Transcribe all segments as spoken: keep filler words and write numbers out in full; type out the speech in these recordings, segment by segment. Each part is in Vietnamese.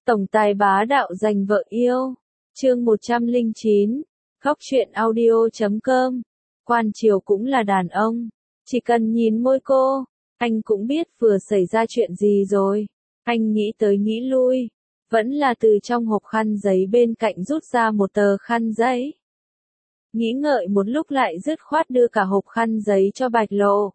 Tổng tài bá đạo giành vợ yêu. Chương một trăm lẻ chín. Góc truyện audio chấm com. Quan Triều cũng là đàn ông. Chỉ cần nhìn môi cô, anh cũng biết vừa xảy ra chuyện gì rồi. Anh nghĩ tới nghĩ lui, vẫn là từ trong hộp khăn giấy bên cạnh rút ra một tờ khăn giấy. Nghĩ ngợi một lúc lại dứt khoát đưa cả hộp khăn giấy cho Bạch Lộ.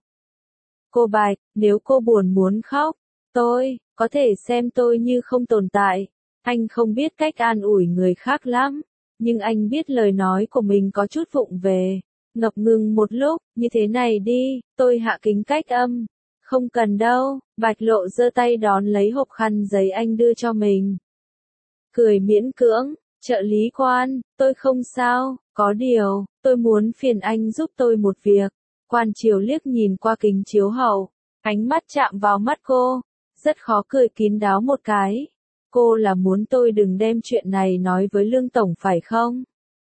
Cô Bạch, nếu cô buồn muốn khóc, tôi, có thể xem tôi như không tồn tại. Anh không biết cách an ủi người khác lắm, nhưng anh biết lời nói của mình có chút vụng về. Ngập ngừng một lúc, như thế này đi, tôi hạ kính cách âm. Không cần đâu, Bạch Lộ giơ tay đón lấy hộp khăn giấy anh đưa cho mình. Cười miễn cưỡng, trợ lý Quan, tôi không sao, có điều, tôi muốn phiền anh giúp tôi một việc. Quan Triều liếc nhìn qua kính chiếu hậu, ánh mắt chạm vào mắt cô, rất khó cười kín đáo một cái. Cô là muốn tôi đừng đem chuyện này nói với Lương Tổng phải không?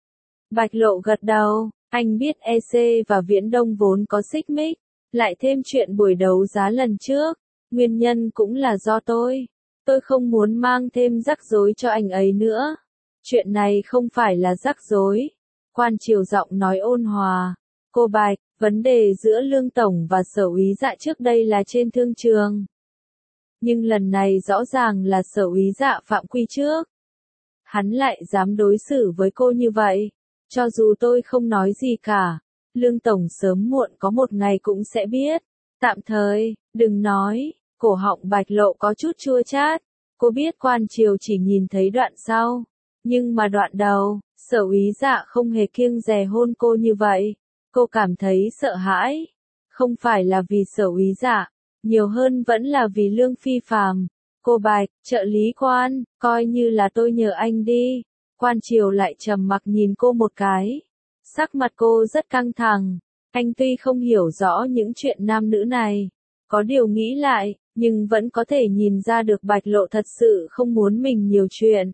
Bạch Lộ gật đầu, anh biết e xê và Viễn Đông vốn có xích mích, lại thêm chuyện buổi đấu giá lần trước, nguyên nhân cũng là do tôi. Tôi không muốn mang thêm rắc rối cho anh ấy nữa. Chuyện này không phải là rắc rối. Quan Triều giọng nói ôn hòa. Cô Bạch, vấn đề giữa Lương Tổng và Sở Úy Dạ trước đây là trên thương trường. Nhưng lần này rõ ràng là Sở Úy Dạ phạm quy trước. Hắn lại dám đối xử với cô như vậy. Cho dù tôi không nói gì cả, Lương Tổng sớm muộn có một ngày cũng sẽ biết. Tạm thời, đừng nói. Cổ họng Bạch Lộ có chút chua chát. Cô biết Quan Triều chỉ nhìn thấy đoạn sau. Nhưng mà đoạn đầu, Sở Úy Dạ không hề kiêng dè hôn cô như vậy. Cô cảm thấy sợ hãi. Không phải là vì Sở Úy Dạ, nhiều hơn vẫn là vì Lương Phi Phàm. Cô Bạch, trợ lý Quan, coi như là tôi nhờ anh đi. Quan Triều lại trầm mặc nhìn cô một cái. Sắc mặt cô rất căng thẳng. Anh tuy không hiểu rõ những chuyện nam nữ này, có điều nghĩ lại, nhưng vẫn có thể nhìn ra được Bạch Lộ thật sự không muốn mình nhiều chuyện.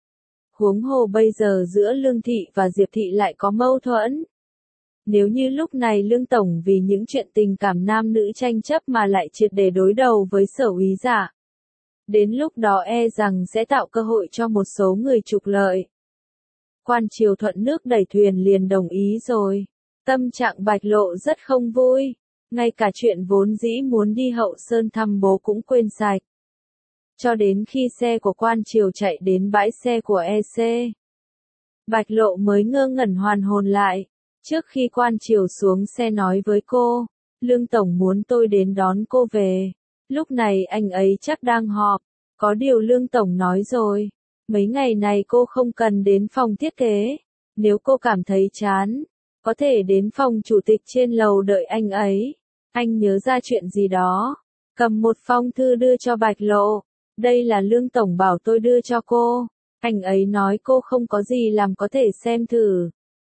Huống hồ bây giờ giữa Lương Thị và Diệp Thị lại có mâu thuẫn. Nếu như lúc này Lương Tổng vì những chuyện tình cảm nam nữ tranh chấp mà lại triệt để đối đầu với Sở Úy Dạ, đến lúc đó e rằng sẽ tạo cơ hội cho một số người trục lợi. Quan Triều thuận nước đẩy thuyền liền đồng ý rồi. Tâm trạng Bạch Lộ rất không vui. Ngay cả chuyện vốn dĩ muốn đi Hậu Sơn thăm bố cũng quên sạch. Cho đến khi xe của Quan Triều chạy đến bãi xe của e xê, Bạch Lộ mới ngơ ngẩn hoàn hồn lại. Trước khi Quan Triều xuống xe nói với cô, Lương Tổng muốn tôi đến đón cô về. Lúc này anh ấy chắc đang họp. Có điều Lương Tổng nói rồi, mấy ngày này cô không cần đến phòng thiết kế. Nếu cô cảm thấy chán, có thể đến phòng chủ tịch trên lầu đợi anh ấy. Anh nhớ ra chuyện gì đó, cầm một phong thư đưa cho Bạch Lộ. Đây là Lương Tổng bảo tôi đưa cho cô. Anh ấy nói cô không có gì làm có thể xem thử.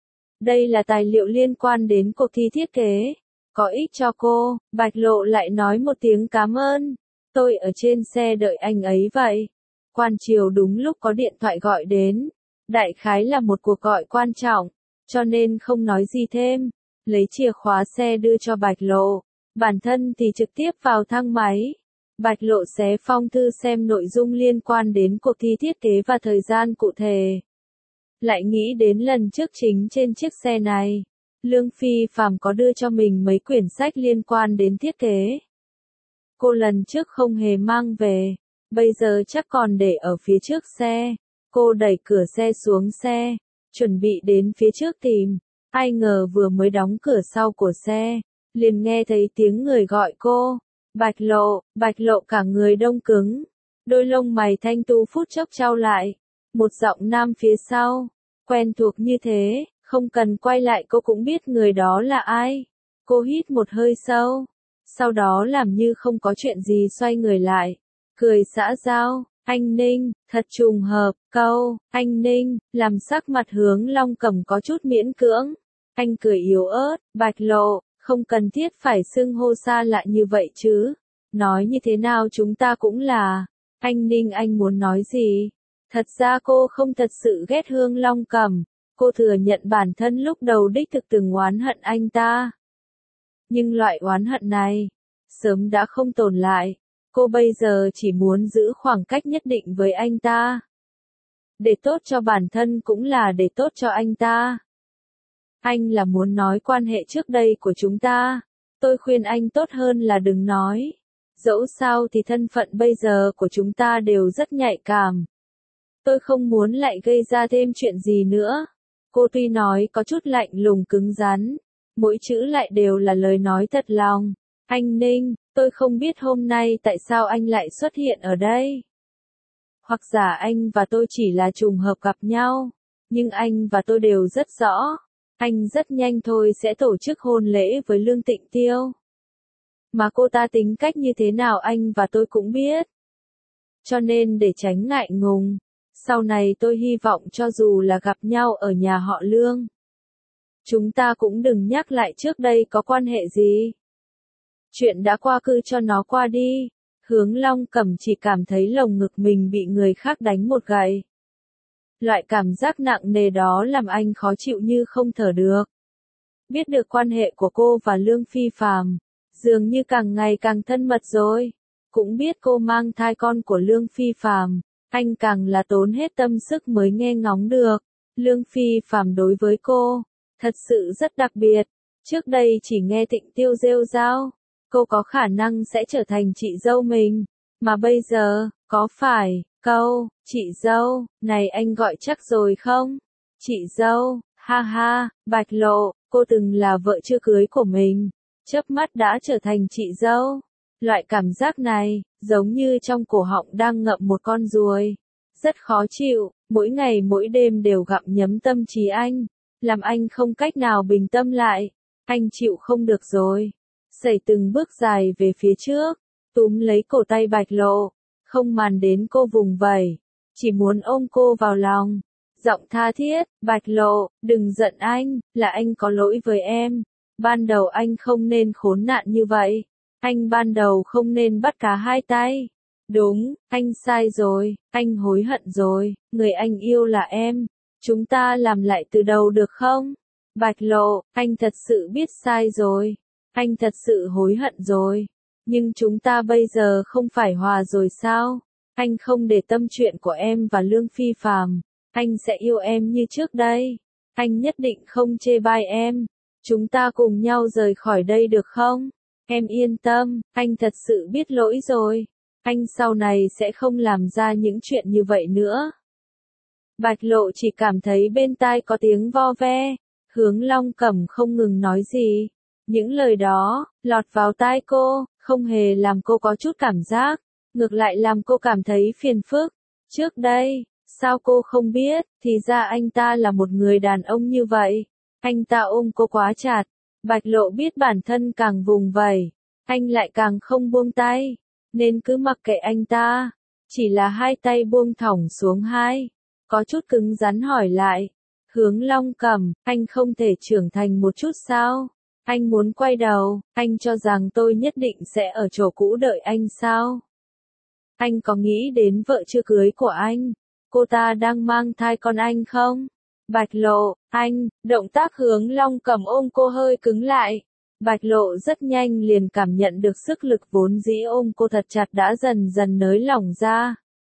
Đây là tài liệu liên quan đến cuộc thi thiết kế. Có ích cho cô. Bạch Lộ lại nói một tiếng cảm ơn. Tôi ở trên xe đợi anh ấy vậy. Quan Triều đúng lúc có điện thoại gọi đến. Đại khái là một cuộc gọi quan trọng, cho nên không nói gì thêm. Lấy chìa khóa xe đưa cho Bạch Lộ. Bản thân thì trực tiếp vào thang máy. Bạch Lộ xé phong thư xem nội dung liên quan đến cuộc thi thiết kế và thời gian cụ thể. Lại nghĩ đến lần trước chính trên chiếc xe này, Lương Phi Phàm có đưa cho mình mấy quyển sách liên quan đến thiết kế. Cô lần trước không hề mang về, bây giờ chắc còn để ở phía trước xe. Cô đẩy cửa xe xuống xe, chuẩn bị đến phía trước tìm. Ai ngờ vừa mới đóng cửa sau của xe, liền nghe thấy tiếng người gọi cô. Bạch Lộ, Bạch Lộ cả người đông cứng. Đôi lông mày thanh tú phút chốc chau lại. Một giọng nam phía sau, quen thuộc như thế, không cần quay lại cô cũng biết người đó là ai. Cô hít một hơi sâu, sau đó làm như không có chuyện gì xoay người lại, cười xã giao. Anh Ninh, thật trùng hợp, câu, anh Ninh, làm sắc mặt Hướng Long Cầm có chút miễn cưỡng. Anh cười yếu ớt, Bạch Lộ, không cần thiết phải xưng hô xa lạ như vậy chứ. Nói như thế nào chúng ta cũng là. Anh Ninh anh muốn nói gì? Thật ra cô không thật sự ghét Hướng Long Cầm. Cô thừa nhận bản thân lúc đầu đích thực từng oán hận anh ta. Nhưng loại oán hận này, sớm đã không tồn lại. Cô bây giờ chỉ muốn giữ khoảng cách nhất định với anh ta. Để tốt cho bản thân cũng là để tốt cho anh ta. Anh là muốn nói quan hệ trước đây của chúng ta. Tôi khuyên anh tốt hơn là đừng nói. Dẫu sao thì thân phận bây giờ của chúng ta đều rất nhạy cảm. Tôi không muốn lại gây ra thêm chuyện gì nữa. Cô tuy nói có chút lạnh lùng cứng rắn, mỗi chữ lại đều là lời nói thật lòng. Anh Ninh, tôi không biết hôm nay tại sao anh lại xuất hiện ở đây. Hoặc giả anh và tôi chỉ là trùng hợp gặp nhau, nhưng anh và tôi đều rất rõ. Anh rất nhanh thôi sẽ tổ chức hôn lễ với Lương Tịnh Tiêu. Mà cô ta tính cách như thế nào anh và tôi cũng biết. Cho nên để tránh ngại ngùng, sau này tôi hy vọng cho dù là gặp nhau ở nhà họ Lương, chúng ta cũng đừng nhắc lại trước đây có quan hệ gì. Chuyện đã qua cứ cho nó qua đi. Hướng Long Cẩm chỉ cảm thấy lồng ngực mình bị người khác đánh một gậy. Loại cảm giác nặng nề đó làm anh khó chịu như không thở được. Biết được quan hệ của cô và Lương Phi Phàm, dường như càng ngày càng thân mật rồi. Cũng biết cô mang thai con của Lương Phi Phàm, anh càng là tốn hết tâm sức mới nghe ngóng được. Lương Phi Phàm đối với cô, thật sự rất đặc biệt. Trước đây chỉ nghe Tịnh Tiêu rêu rao, cô có khả năng sẽ trở thành chị dâu mình. Mà bây giờ, có phải, câu, chị dâu, này anh gọi chắc rồi không? Chị dâu, ha ha, Bạch Lộ, cô từng là vợ chưa cưới của mình, chớp mắt đã trở thành chị dâu. Loại cảm giác này, giống như trong cổ họng đang ngậm một con ruồi. Rất khó chịu, mỗi ngày mỗi đêm đều gặm nhấm tâm trí anh, làm anh không cách nào bình tâm lại. Anh chịu không được rồi. Sẩy từng bước dài về phía trước, túm lấy cổ tay Bạch Lộ, không màn đến cô vùng vẫy, chỉ muốn ôm cô vào lòng. Giọng tha thiết, Bạch Lộ, đừng giận anh, là anh có lỗi với em. Ban đầu anh không nên khốn nạn như vậy. Anh ban đầu không nên bắt cá hai tay. Đúng, anh sai rồi, anh hối hận rồi, người anh yêu là em. Chúng ta làm lại từ đầu được không? Bạch Lộ, anh thật sự biết sai rồi. Anh thật sự hối hận rồi. Nhưng chúng ta bây giờ không phải hòa rồi sao? Anh không để tâm chuyện của em và Lương Phi Phàm. Anh sẽ yêu em như trước đây. Anh nhất định không chê bai em. Chúng ta cùng nhau rời khỏi đây được không? Em yên tâm, anh thật sự biết lỗi rồi. Anh sau này sẽ không làm ra những chuyện như vậy nữa. Bạch Lộ chỉ cảm thấy bên tai có tiếng vo ve. Hướng Long Cẩm không ngừng nói gì. Những lời đó, lọt vào tai cô, không hề làm cô có chút cảm giác. Ngược lại làm cô cảm thấy phiền phức. Trước đây, sao cô không biết, thì ra anh ta là một người đàn ông như vậy. Anh ta ôm cô quá chặt. Bạch Lộ biết bản thân càng vùng vẫy, anh lại càng không buông tay, nên cứ mặc kệ anh ta. Chỉ là hai tay buông thõng xuống hai, có chút cứng rắn hỏi lại. Hướng Long Cẩm, anh không thể trưởng thành một chút sao? Anh muốn quay đầu, anh cho rằng tôi nhất định sẽ ở chỗ cũ đợi anh sao? Anh có nghĩ đến vợ chưa cưới của anh? Cô ta đang mang thai con anh không? Bạch Lộ, anh, động tác Hướng Long Cẩm ôm cô hơi cứng lại. Bạch Lộ rất nhanh liền cảm nhận được sức lực vốn dĩ ôm cô thật chặt đã dần dần nới lỏng ra.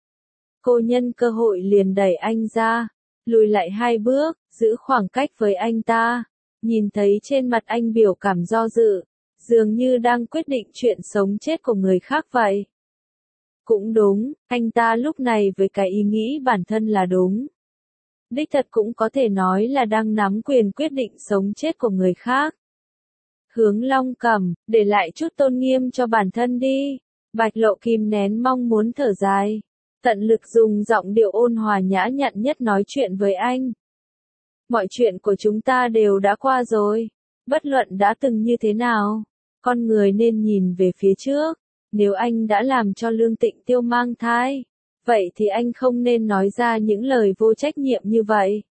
Cô nhân cơ hội liền đẩy anh ra, lùi lại hai bước, giữ khoảng cách với anh ta. Nhìn thấy trên mặt anh biểu cảm do dự, dường như đang quyết định chuyện sống chết của người khác vậy. Cũng đúng, anh ta lúc này với cái ý nghĩ bản thân là đúng. Đích thật cũng có thể nói là đang nắm quyền quyết định sống chết của người khác. Hướng Long Cẩm, để lại chút tôn nghiêm cho bản thân đi. Bạch Lộ kìm nén mong muốn thở dài, tận lực dùng giọng điệu ôn hòa nhã nhặn nhất nói chuyện với anh. Mọi chuyện của chúng ta đều đã qua rồi. Bất luận đã từng như thế nào, con người nên nhìn về phía trước. Nếu anh đã làm cho Lương Tịnh Tiêu mang thai, vậy thì anh không nên nói ra những lời vô trách nhiệm như vậy.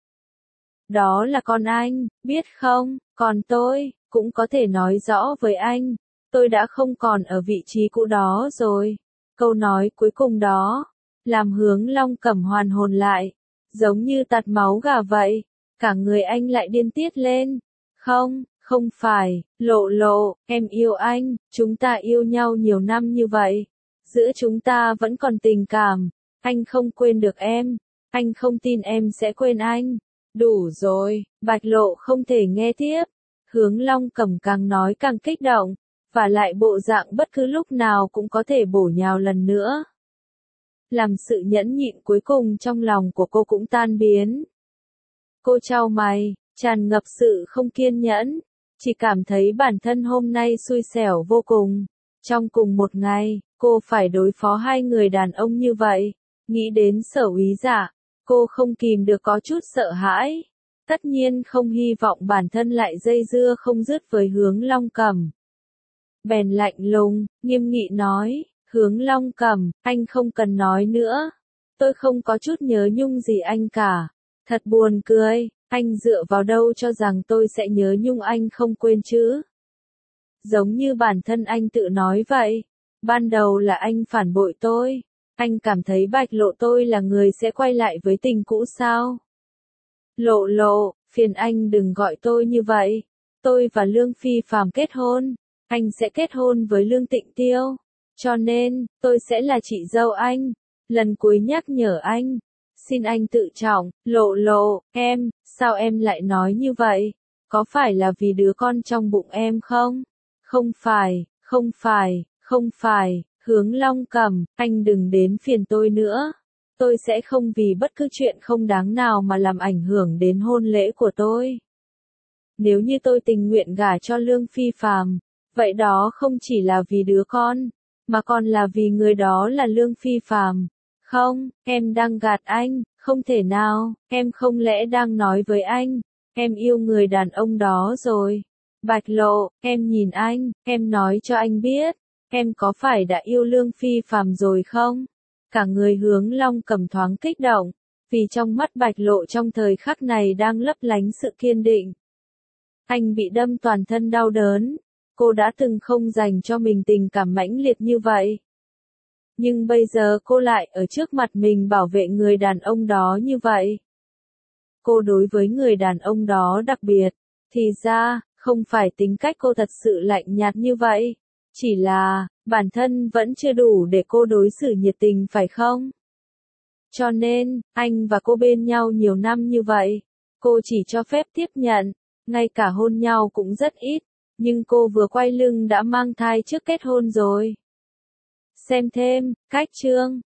Đó là con anh, biết không? Còn tôi, cũng có thể nói rõ với anh, tôi đã không còn ở vị trí cũ đó rồi. Câu nói cuối cùng đó, làm Hướng Long Cẩm hoàn hồn lại, giống như tạt máu gà vậy. Cả người anh lại điên tiết lên. Không, không phải, Lộ Lộ, em yêu anh, chúng ta yêu nhau nhiều năm như vậy. Giữa chúng ta vẫn còn tình cảm, anh không quên được em, anh không tin em sẽ quên anh. Đủ rồi, Bạch Lộ không thể nghe tiếp. Hướng Long Cẩm càng nói càng kích động, và lại bộ dạng bất cứ lúc nào cũng có thể bổ nhào lần nữa. Làm sự nhẫn nhịn cuối cùng trong lòng của cô cũng tan biến. Cô chau mày, tràn ngập sự không kiên nhẫn, chỉ cảm thấy bản thân hôm nay xui xẻo vô cùng. Trong cùng một ngày, cô phải đối phó hai người đàn ông như vậy. Nghĩ đến Sở Úy Dạ, cô không kìm được có chút sợ hãi. Tất nhiên không hy vọng bản thân lại dây dưa không dứt với Hướng Long Cẩm. Bèn lạnh lùng, nghiêm nghị nói, Hướng Long Cẩm, anh không cần nói nữa. Tôi không có chút nhớ nhung gì anh cả. Thật buồn cười, anh dựa vào đâu cho rằng tôi sẽ nhớ nhung anh không quên chứ? Giống như bản thân anh tự nói vậy. Ban đầu là anh phản bội tôi. Anh cảm thấy Bạch Lộ tôi là người sẽ quay lại với tình cũ sao? Lộ Lộ, phiền anh đừng gọi tôi như vậy. Tôi và Lương Phi Phàm kết hôn. Anh sẽ kết hôn với Lương Tịnh Tiêu. Cho nên, tôi sẽ là chị dâu anh. Lần cuối nhắc nhở anh. Xin anh tự trọng, Lộ Lộ, em, sao em lại nói như vậy? Có phải là vì đứa con trong bụng em không? Không phải, không phải, không phải, Hướng Long Cẩm, anh đừng đến phiền tôi nữa. Tôi sẽ không vì bất cứ chuyện không đáng nào mà làm ảnh hưởng đến hôn lễ của tôi. Nếu như tôi tình nguyện gả cho Lương Phi Phàm, vậy đó không chỉ là vì đứa con, mà còn là vì người đó là Lương Phi Phàm. Không, em đang gạt anh, không thể nào, em không lẽ đang nói với anh, em yêu người đàn ông đó rồi. Bạch Lộ, em nhìn anh, em nói cho anh biết, em có phải đã yêu Lương Phi Phàm rồi không? Cả người Hướng Long Cẩm thoáng kích động, vì trong mắt Bạch Lộ trong thời khắc này đang lấp lánh sự kiên định. Anh bị đâm toàn thân đau đớn, cô đã từng không dành cho mình tình cảm mãnh liệt như vậy. Nhưng bây giờ cô lại ở trước mặt mình bảo vệ người đàn ông đó như vậy. Cô đối với người đàn ông đó đặc biệt, thì ra, không phải tính cách cô thật sự lạnh nhạt như vậy. Chỉ là, bản thân vẫn chưa đủ để cô đối xử nhiệt tình phải không? Cho nên, anh và cô bên nhau nhiều năm như vậy, cô chỉ cho phép tiếp nhận, ngay cả hôn nhau cũng rất ít, nhưng cô vừa quay lưng đã mang thai trước kết hôn rồi. Xem thêm, cách chương.